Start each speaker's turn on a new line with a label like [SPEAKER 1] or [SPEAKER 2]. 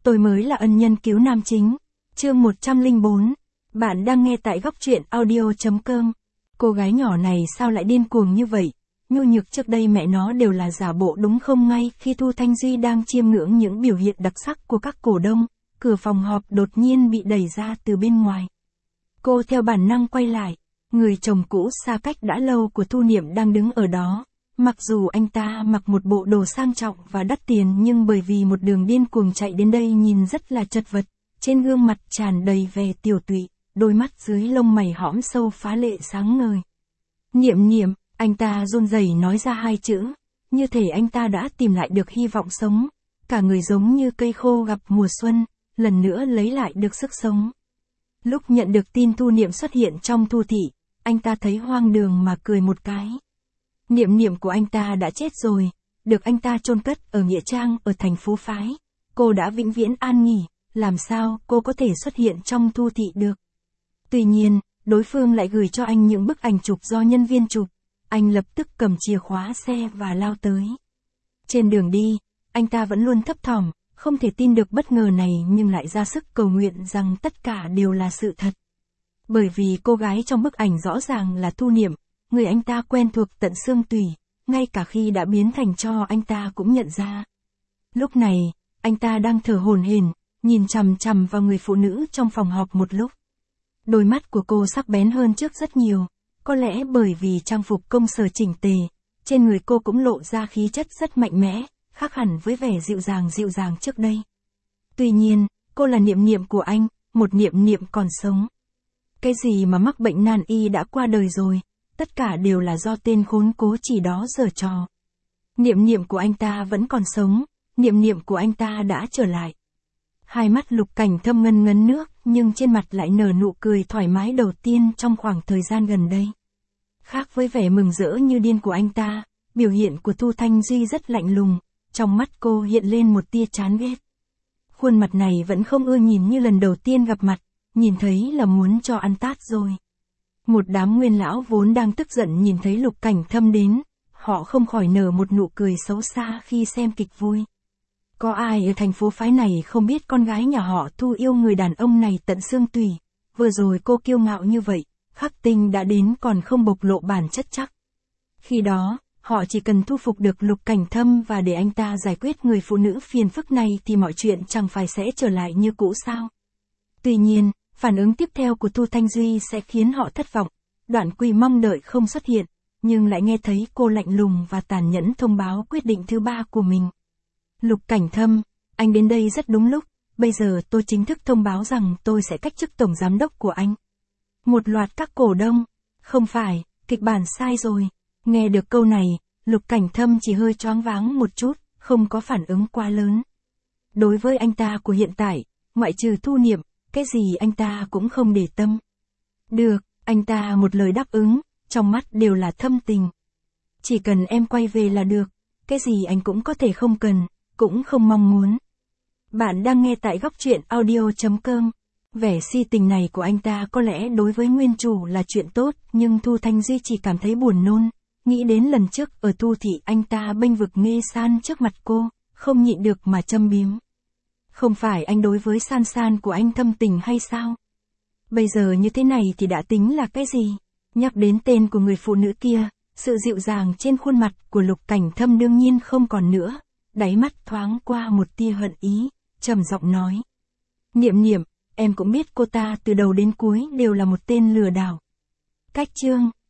[SPEAKER 1] Tôi mới là ân nhân cứu nam chính. Chương 104. Bạn đang nghe tại góc truyện audio.com. Cô gái nhỏ này sao lại điên cuồng như vậy? Nhu nhược trước đây mẹ nó đều là giả bộ đúng không? Ngay khi Thu Thanh Duy đang chiêm ngưỡng những biểu hiện đặc sắc của các cổ đông, cửa phòng họp đột nhiên bị đẩy ra từ bên ngoài. Cô theo bản năng quay lại, người chồng cũ xa cách đã lâu của Thu Niệm đang đứng ở đó. Mặc dù anh ta mặc một bộ đồ sang trọng và đắt tiền nhưng bởi vì một đường điên cuồng chạy đến đây nhìn rất là chật vật, trên gương mặt tràn đầy vẻ tiều tụy, đôi mắt dưới lông mày hõm sâu phá lệ sáng ngời. Niệm Niệm, anh ta run rẩy nói ra hai chữ, như thể anh ta đã tìm lại được hy vọng sống, cả người giống như cây khô gặp mùa xuân, lần nữa lấy lại được sức sống. Lúc nhận được tin Thu Niệm xuất hiện trong Thu thị, anh ta thấy hoang đường mà cười một cái. Niệm Niệm của anh ta đã chết rồi, được anh ta chôn cất ở nghĩa trang ở thành phố Phái. Cô đã vĩnh viễn an nghỉ, làm sao cô có thể xuất hiện trong Thu thị được? Tuy nhiên, đối phương lại gửi cho anh những bức ảnh chụp do nhân viên chụp. Anh lập tức cầm chìa khóa xe và lao tới. Trên đường đi, anh ta vẫn luôn thấp thỏm, không thể tin được bất ngờ này nhưng lại ra sức cầu nguyện rằng tất cả đều là sự thật. Bởi vì cô gái trong bức ảnh rõ ràng là Thu Niệm, người anh ta quen thuộc tận xương tủy, ngay cả khi đã biến thành tro anh ta cũng nhận ra. Lúc này, anh ta đang thở hổn hển, nhìn chằm chằm vào người phụ nữ trong phòng họp một lúc. Đôi mắt của cô sắc bén hơn trước rất nhiều, có lẽ bởi vì trang phục công sở chỉnh tề, trên người cô cũng lộ ra khí chất rất mạnh mẽ, khác hẳn với vẻ dịu dàng trước đây. Tuy nhiên, cô là Niệm Niệm của anh, một Niệm Niệm còn sống. Cái gì mà mắc bệnh nan y đã qua đời rồi, tất cả đều là do tên khốn cố chỉ đó giở trò. Niệm Niệm của anh ta vẫn còn sống, Niệm Niệm của anh ta đã trở lại. Hai mắt Lục Cảnh Thâm ngấn nước, nhưng trên mặt lại nở nụ cười thoải mái đầu tiên trong khoảng thời gian gần đây. Khác với vẻ mừng rỡ như điên của anh ta, biểu hiện của Thu Thanh Duy rất lạnh lùng, trong mắt cô hiện lên một tia chán ghét. Khuôn mặt này vẫn không ưa nhìn như lần đầu tiên gặp mặt, nhìn thấy là muốn cho ăn tát rồi. Một đám nguyên lão vốn đang tức giận nhìn thấy Lục Cảnh Thâm đến, họ không khỏi nở một nụ cười xấu xa khi xem kịch vui. Có ai ở thành phố Phái này không biết con gái nhà họ Thu yêu người đàn ông này tận xương tủy, vừa rồi cô kiêu ngạo như vậy, Khắc Tinh đã đến còn không bộc lộ bản chất chắc. Khi đó, họ chỉ cần thu phục được Lục Cảnh Thâm và để anh ta giải quyết người phụ nữ phiền phức này thì mọi chuyện chẳng phải sẽ trở lại như cũ sao. Tuy nhiên, phản ứng tiếp theo của Thu Thanh Duy sẽ khiến họ thất vọng. Đoạn Quỳ mong đợi không xuất hiện, nhưng lại nghe thấy cô lạnh lùng và tàn nhẫn thông báo quyết định thứ ba của mình. Lục Cảnh Thâm, anh đến đây rất đúng lúc, bây giờ tôi chính thức thông báo rằng tôi sẽ cách chức tổng giám đốc của anh. Một loạt các cổ đông, không phải, kịch bản sai rồi. Nghe được câu này, Lục Cảnh Thâm chỉ hơi choáng váng một chút, không có phản ứng quá lớn. Đối với anh ta của hiện tại, ngoại trừ Thu Niệm, cái gì anh ta cũng không để tâm. Được, anh ta một lời đáp ứng, trong mắt đều là thâm tình. Chỉ cần em quay về là được, cái gì anh cũng có thể không cần, cũng không mong muốn. Bạn đang nghe tại góc truyện audio.com. Vẻ si tình này của anh ta có lẽ đối với nguyên chủ là chuyện tốt, nhưng Thu Thanh Duy chỉ cảm thấy buồn nôn. Nghĩ đến lần trước ở Thu thị anh ta bênh vực Nghê San trước mặt cô, không nhịn được mà châm biếm. Không phải anh đối với San San của anh thâm tình hay sao? Bây giờ như thế này thì đã tính là cái gì? Nhắc đến tên của người phụ nữ kia, sự dịu dàng trên khuôn mặt của Lục Cảnh Thâm đương nhiên không còn nữa, đáy mắt thoáng qua một tia hận ý, trầm giọng nói. Niệm Niệm, em cũng biết cô ta từ đầu đến cuối đều là một tên lừa đảo. Cách chương